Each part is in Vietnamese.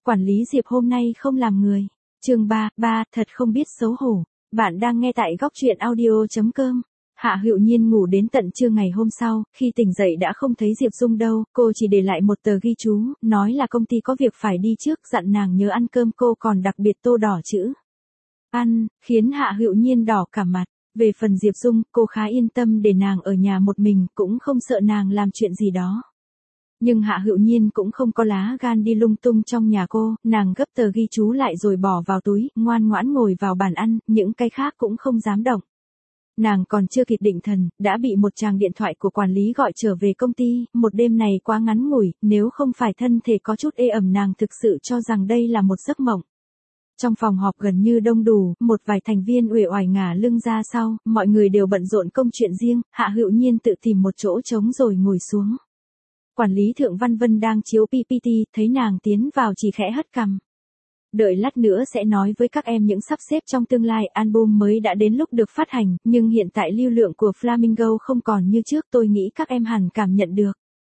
quản lý Diệp hôm nay không làm người. Chương 3, thật không biết xấu hổ. Bạn đang nghe tại góc truyện audio.com. Hạ Hựu Nhiên ngủ đến tận trưa ngày hôm sau, khi tỉnh dậy đã không thấy Diệp Dung đâu, cô chỉ để lại một tờ ghi chú, nói là công ty có việc phải đi trước, dặn nàng nhớ ăn cơm, cô còn đặc biệt tô đỏ chữ ăn, khiến Hạ Hựu Nhiên đỏ cả mặt. Về phần Diệp Dung, cô khá yên tâm để nàng ở nhà một mình, cũng không sợ nàng làm chuyện gì đó. Nhưng Hạ Hựu Nhiên cũng không có lá gan đi lung tung trong nhà cô, nàng gấp tờ ghi chú lại rồi bỏ vào túi, ngoan ngoãn ngồi vào bàn ăn, những cái khác cũng không dám động. Nàng còn chưa kịp định thần, đã bị một tràng điện thoại của quản lý gọi trở về công ty, một đêm này quá ngắn ngủi, nếu không phải thân thể có chút ê ẩm nàng thực sự cho rằng đây là một giấc mộng. Trong phòng họp gần như đông đủ, một vài thành viên uể oải ngả lưng ra sau, mọi người đều bận rộn công chuyện riêng, Hạ Hựu Nhiên tự tìm một chỗ trống rồi ngồi xuống. Quản lý Thượng Văn Vân đang chiếu PPT, thấy nàng tiến vào chỉ khẽ hất cằm. Đợi lát nữa sẽ nói với các em những sắp xếp trong tương lai, album mới đã đến lúc được phát hành, nhưng hiện tại lưu lượng của Flamingo không còn như trước, tôi nghĩ các em hẳn cảm nhận được.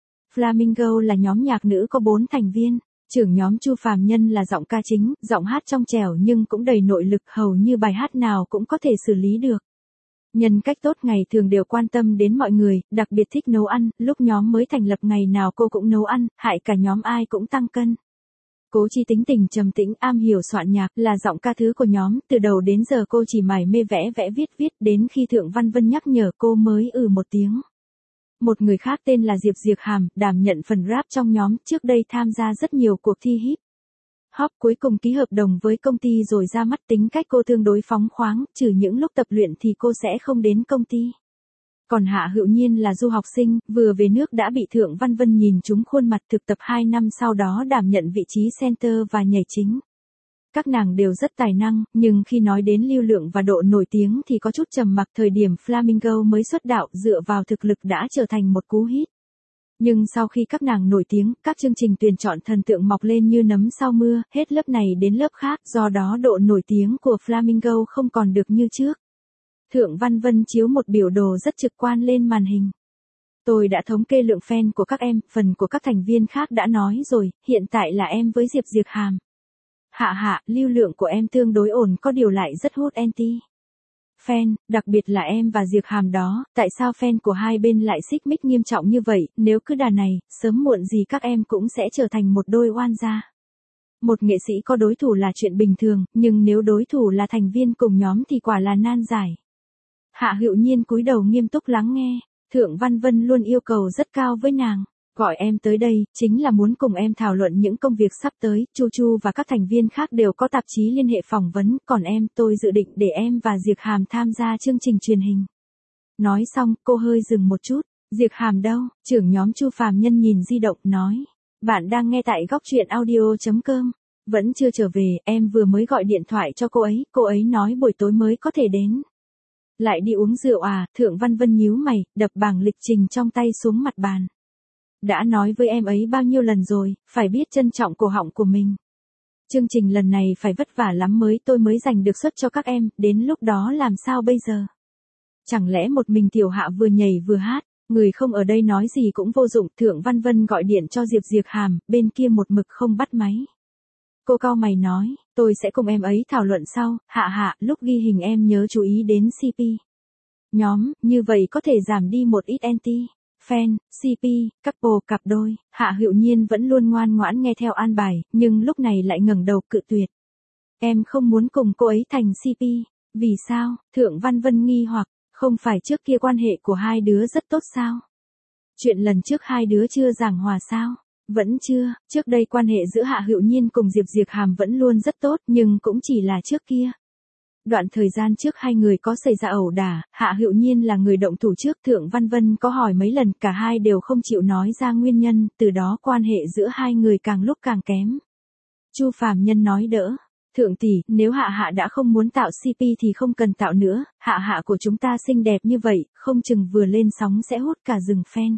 Flamingo là nhóm nhạc nữ có 4 thành viên. Trưởng nhóm Chu Phàm Nhân là giọng ca chính, giọng hát trong trẻo nhưng cũng đầy nội lực, hầu như bài hát nào cũng có thể xử lý được. Nhân cách tốt, ngày thường đều quan tâm đến mọi người, đặc biệt thích nấu ăn, lúc nhóm mới thành lập ngày nào cô cũng nấu ăn, hại cả nhóm ai cũng tăng cân. Cố Chi tính tình trầm tĩnh, am hiểu soạn nhạc, là giọng ca thứ của nhóm, từ đầu đến giờ cô chỉ mải mê vẽ viết, đến khi Thượng Văn Vân nhắc nhở cô mới một tiếng. Một người khác tên là Diệp Hàm, đảm nhận phần rap trong nhóm, trước đây tham gia rất nhiều cuộc thi hip hop, cuối cùng ký hợp đồng với công ty rồi ra mắt. Tính cách cô tương đối phóng khoáng, trừ những lúc tập luyện thì cô sẽ không đến công ty. Còn Hạ Hựu Nhiên là du học sinh, vừa về nước đã bị Thượng Văn Vân nhìn trúng khuôn mặt, thực tập 2 năm sau đó đảm nhận vị trí center và nhảy chính. Các nàng đều rất tài năng, nhưng khi nói đến lưu lượng và độ nổi tiếng thì có chút trầm mặc. Thời điểm Flamingo mới xuất đạo, dựa vào thực lực đã trở thành một cú hit. Nhưng sau khi các nàng nổi tiếng, các chương trình tuyển chọn thần tượng mọc lên như nấm sau mưa, hết lớp này đến lớp khác, do đó độ nổi tiếng của Flamingo không còn được như trước. Thượng Văn Vân chiếu một biểu đồ rất trực quan lên màn hình. Tôi đã thống kê lượng fan của các em, phần của các thành viên khác đã nói rồi, hiện tại là em với Diệp Hàm. Hạ, lưu lượng của em tương đối ổn, có điều lại rất hút anti fan, đặc biệt là em và Diệp Hàm đó, tại sao fan của hai bên lại xích mích nghiêm trọng như vậy, nếu cứ đà này, sớm muộn gì các em cũng sẽ trở thành một đôi oan gia. Một nghệ sĩ có đối thủ là chuyện bình thường, nhưng nếu đối thủ là thành viên cùng nhóm thì quả là nan giải. Hạ Hựu Nhiên cúi đầu nghiêm túc lắng nghe, Thượng Văn Vân luôn yêu cầu rất cao với nàng. Gọi em tới đây, chính là muốn cùng em thảo luận những công việc sắp tới, Chu và các thành viên khác đều có tạp chí liên hệ phỏng vấn, còn em, tôi dự định để em và Diệp Hàm tham gia chương trình truyền hình. Nói xong, cô hơi dừng một chút, Diệp Hàm đâu? Trưởng nhóm Chu Phàm Nhân nhìn di động, nói. Bạn đang nghe tại góc truyện audio.com. Vẫn chưa trở về, em vừa mới gọi điện thoại cho cô ấy nói buổi tối mới có thể đến. Lại đi uống rượu à? Thượng Văn Vân nhíu mày, đập bảng lịch trình trong tay xuống mặt bàn. Đã nói với em ấy bao nhiêu lần rồi, phải biết trân trọng cổ họng của mình. Chương trình lần này phải vất vả lắm tôi mới giành được suất cho các em, đến lúc đó làm sao bây giờ? Chẳng lẽ một mình Tiểu Hạ vừa nhảy vừa hát, người không ở đây nói gì cũng vô dụng. Thượng Văn Vân gọi điện cho Diệp Hàm, bên kia một mực không bắt máy. Cô cau mày nói, tôi sẽ cùng em ấy thảo luận sau. Hạ, lúc ghi hình em nhớ chú ý đến CP. Nhóm, như vậy có thể giảm đi một ít anti fan, CP, couple, cặp đôi. Hạ Hựu Nhiên vẫn luôn ngoan ngoãn nghe theo an bài, nhưng lúc này lại ngẩng đầu cự tuyệt. Em không muốn cùng cô ấy thành CP. Vì sao? Thượng Văn Vân nghi hoặc, không phải trước kia quan hệ của hai đứa rất tốt sao? Chuyện lần trước hai đứa chưa giảng hòa sao? Vẫn chưa, trước đây quan hệ giữa Hạ Hựu Nhiên cùng Diệp Hàm vẫn luôn rất tốt, nhưng cũng chỉ là trước kia. Đoạn thời gian trước hai người có xảy ra ẩu đả, Hạ Hựu Nhiên là người động thủ trước. Thượng Văn Vân có hỏi mấy lần, cả hai đều không chịu nói ra nguyên nhân, từ đó quan hệ giữa hai người càng lúc càng kém. Chu Phàm Nhân nói đỡ, Thượng tỷ, nếu Hạ đã không muốn tạo CP thì không cần tạo nữa, Hạ của chúng ta xinh đẹp như vậy, không chừng vừa lên sóng sẽ hút cả rừng fan.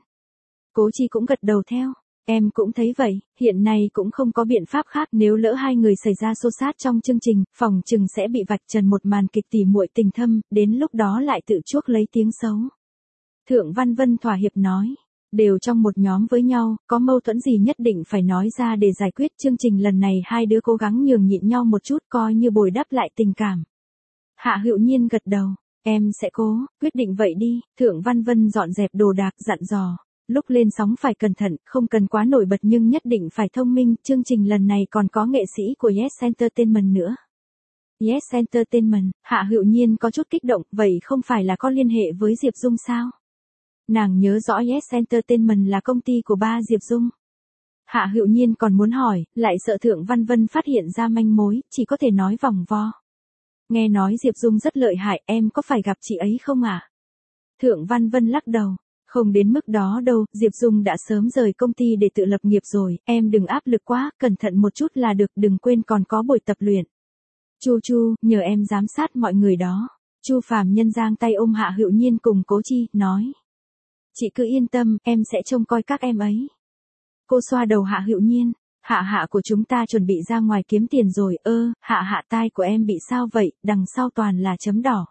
Cố Chi cũng gật đầu theo. Em cũng thấy vậy, hiện nay cũng không có biện pháp khác, nếu lỡ hai người xảy ra xô xát trong chương trình, phòng chừng sẽ bị vạch trần một màn kịch tỉ muội tình thâm, đến lúc đó lại tự chuốc lấy tiếng xấu. Thượng Văn Vân thỏa hiệp nói, Đều trong một nhóm với nhau, có mâu thuẫn gì nhất định phải nói ra để giải quyết. Chương trình lần này hai đứa cố gắng nhường nhịn nhau một chút coi như bồi đắp lại tình cảm. Hạ Hựu Nhiên gật đầu, em sẽ cố, quyết định vậy đi. Thượng Văn Vân dọn dẹp đồ đạc dặn dò. Lúc lên sóng phải cẩn thận, không cần quá nổi bật nhưng nhất định phải thông minh. Chương trình lần này còn có nghệ sĩ của Yes Entertainment nữa. Yes Entertainment, Hạ Hựu Nhiên có chút kích động, vậy không phải là có liên hệ với Diệp Dung sao? Nàng nhớ rõ Yes Entertainment là công ty của ba Diệp Dung. Hạ Hựu Nhiên còn muốn hỏi, lại sợ Thượng Văn Vân phát hiện ra manh mối, chỉ có thể nói vòng vo. Nghe nói Diệp Dung rất lợi hại, em có phải gặp chị ấy không ạ? Thượng Văn Vân lắc đầu, không đến mức đó đâu, Diệp Dung đã sớm rời công ty để tự lập nghiệp rồi, em đừng áp lực quá, cẩn thận một chút là được, đừng quên còn có buổi tập luyện. Chu, nhờ em giám sát mọi người đó. Chu Phàm Nhân giang tay ôm Hạ Hựu Nhiên cùng Cố Chi, nói. Chị cứ yên tâm, em sẽ trông coi các em ấy. Cô xoa đầu Hạ Hựu Nhiên, Hạ của chúng ta chuẩn bị ra ngoài kiếm tiền rồi. Hạ tai của em bị sao vậy, đằng sau toàn là chấm đỏ.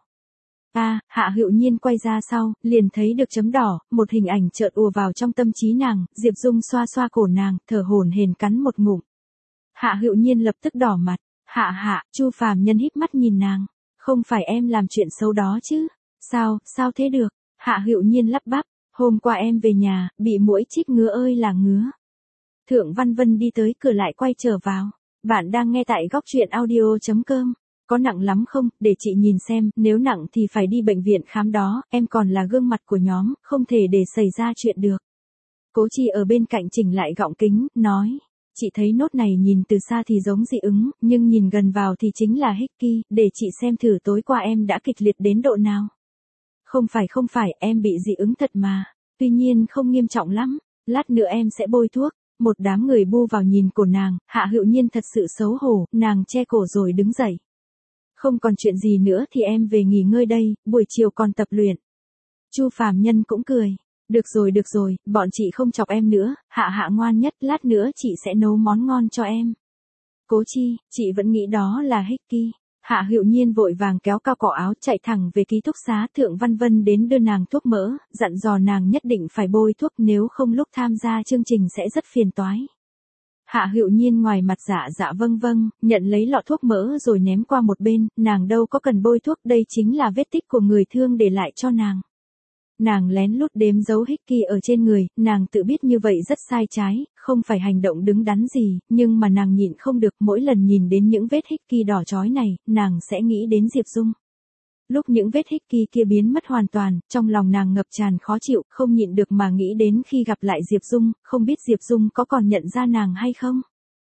Hạ Hựu Nhiên quay ra sau, liền thấy được chấm đỏ, một hình ảnh chợt ùa vào trong tâm trí nàng, Diệp Dung xoa xoa cổ nàng, thở hổn hển cắn một ngụm. Hạ Hựu Nhiên lập tức đỏ mặt. Hạ, Chu Phàm Nhân híp mắt nhìn nàng, không phải em làm chuyện xấu đó chứ? Sao thế được? Hạ Hựu Nhiên lắp bắp, hôm qua em về nhà, bị muỗi chích ngứa ơi là ngứa. Thượng Văn Vân đi tới cửa lại quay trở vào. Bạn đang nghe tại góc truyện audio.com. Có nặng lắm không, để chị nhìn xem, nếu nặng thì phải đi bệnh viện khám đó, em còn là gương mặt của nhóm, không thể để xảy ra chuyện được. Cố Chi ở bên cạnh chỉnh lại gọng kính, nói. Chị thấy nốt này nhìn từ xa thì giống dị ứng, nhưng nhìn gần vào thì chính là Hickey, để chị xem thử tối qua em đã kịch liệt đến độ nào. Không phải, em bị dị ứng thật mà, tuy nhiên không nghiêm trọng lắm, lát nữa em sẽ bôi thuốc. Một đám người bu vào nhìn cổ nàng, Hạ Hựu Nhiên thật sự xấu hổ, nàng che cổ rồi đứng dậy. Không còn chuyện gì nữa thì em về nghỉ ngơi đây, buổi chiều còn tập luyện. Chu Phàm Nhân cũng cười. Được rồi, bọn chị không chọc em nữa, Hạ ngoan nhất, lát nữa chị sẽ nấu món ngon cho em. Cố Chi, chị vẫn nghĩ đó là Hickey. Hạ Hựu Nhiên vội vàng kéo cao cổ áo chạy thẳng về ký túc xá. Thượng Văn Vân đến đưa nàng thuốc mỡ, dặn dò nàng nhất định phải bôi thuốc nếu không lúc tham gia chương trình sẽ rất phiền toái. Hạ Hựu Nhiên ngoài mặt dạ vâng, nhận lấy lọ thuốc mỡ rồi ném qua một bên, nàng đâu có cần bôi thuốc, đây chính là vết tích của người thương để lại cho nàng. Nàng lén lút đếm dấu Hickey ở trên người, nàng tự biết như vậy rất sai trái, không phải hành động đứng đắn gì, nhưng mà nàng nhịn không được, mỗi lần nhìn đến những vết Hickey đỏ chói này, nàng sẽ nghĩ đến Diệp Dung. Lúc những vết Hickey kia biến mất hoàn toàn, trong lòng nàng ngập tràn khó chịu, không nhịn được mà nghĩ đến khi gặp lại Diệp Dung, không biết Diệp Dung có còn nhận ra nàng hay không.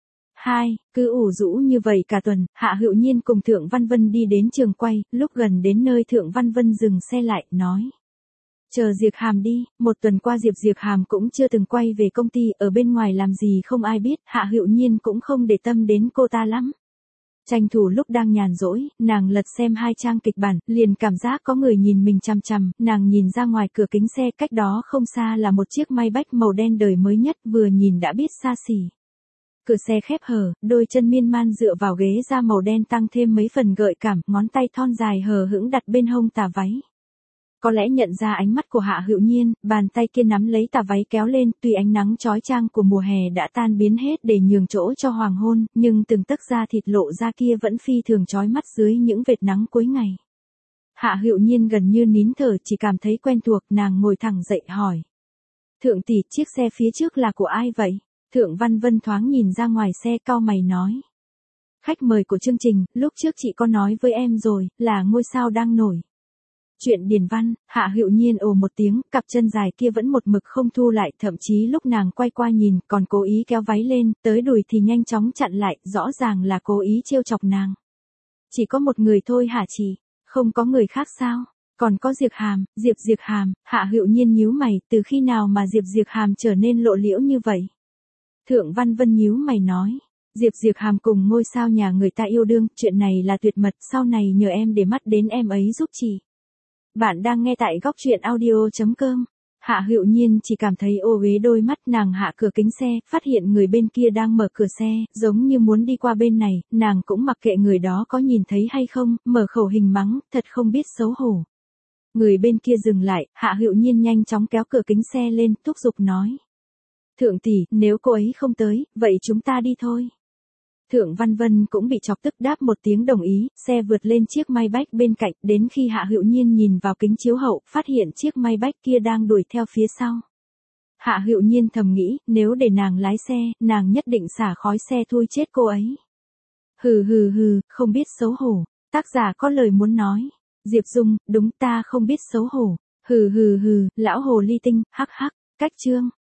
Cứ ủ rũ như vậy cả tuần, Hạ Hựu Nhiên cùng Thượng Văn Vân đi đến trường quay, lúc gần đến nơi Thượng Văn Vân dừng xe lại, nói. Chờ Diệp Hàm đi, một tuần qua Diệp Hàm cũng chưa từng quay về công ty, ở bên ngoài làm gì không ai biết, Hạ Hựu Nhiên cũng không để tâm đến cô ta lắm. Tranh thủ lúc đang nhàn rỗi, nàng lật xem 2 trang kịch bản, liền cảm giác có người nhìn mình chằm chằm, nàng nhìn ra ngoài cửa kính xe, cách đó không xa là một chiếc Maybach màu đen đời mới nhất, vừa nhìn đã biết xa xỉ. Cửa xe khép hở, đôi chân miên man dựa vào ghế da màu đen tăng thêm mấy phần gợi cảm, ngón tay thon dài hờ hững đặt bên hông tà váy. Có lẽ nhận ra ánh mắt của Hạ Hựu Nhiên, bàn tay kia nắm lấy tà váy kéo lên, tuy ánh nắng chói chang của mùa hè đã tan biến hết để nhường chỗ cho hoàng hôn, nhưng từng tấc da thịt lộ ra kia vẫn phi thường chói mắt dưới những vệt nắng cuối ngày. Hạ Hựu Nhiên gần như nín thở, chỉ cảm thấy quen thuộc, nàng ngồi thẳng dậy hỏi. Thượng tỷ, chiếc xe phía trước là của ai vậy? Thượng Văn Vân thoáng nhìn ra ngoài xe, cau mày nói. Khách mời của chương trình, lúc trước chị có nói với em rồi, là ngôi sao đang nổi. Chuyện điển văn, Hạ Hựu Nhiên ồ một tiếng, cặp chân dài kia vẫn một mực không thu lại, thậm chí lúc nàng quay qua nhìn, còn cố ý kéo váy lên, tới đùi thì nhanh chóng chặn lại, rõ ràng là cố ý trêu chọc nàng. Chỉ có một người thôi hả chị? Không có người khác sao? Còn có Diệp Hàm, Diệp Hàm, Hạ Hựu Nhiên nhíu mày, từ khi nào mà Diệp Hàm trở nên lộ liễu như vậy? Thượng Văn Vân nhíu mày nói. Diệp Hàm cùng ngôi sao nhà người ta yêu đương, chuyện này là tuyệt mật, sau này nhờ em để mắt đến em ấy giúp chị. Bạn đang nghe tại góc truyện audio.com. Hạ Hựu Nhiên chỉ cảm thấy ô uế đôi mắt, nàng hạ cửa kính xe, phát hiện người bên kia đang mở cửa xe, giống như muốn đi qua bên này, nàng cũng mặc kệ người đó có nhìn thấy hay không, mở khẩu hình mắng, thật không biết xấu hổ. Người bên kia dừng lại, Hạ Hựu Nhiên nhanh chóng kéo cửa kính xe lên, thúc giục nói. Thượng tỷ, nếu cô ấy không tới, vậy chúng ta đi thôi. Thượng Văn Vân cũng bị chọc tức đáp một tiếng đồng ý, xe vượt lên chiếc Maybach bên cạnh, đến khi Hạ Hựu Nhiên nhìn vào kính chiếu hậu, phát hiện chiếc Maybach kia đang đuổi theo phía sau. Hạ Hựu Nhiên thầm nghĩ, nếu để nàng lái xe, nàng nhất định xả khói xe thui chết cô ấy. Hừ hừ hừ, không biết xấu hổ. Tác giả có lời muốn nói. Diệp Dung, đúng ta không biết xấu hổ. Hừ hừ hừ, lão hồ ly tinh, hắc hắc, cách chương.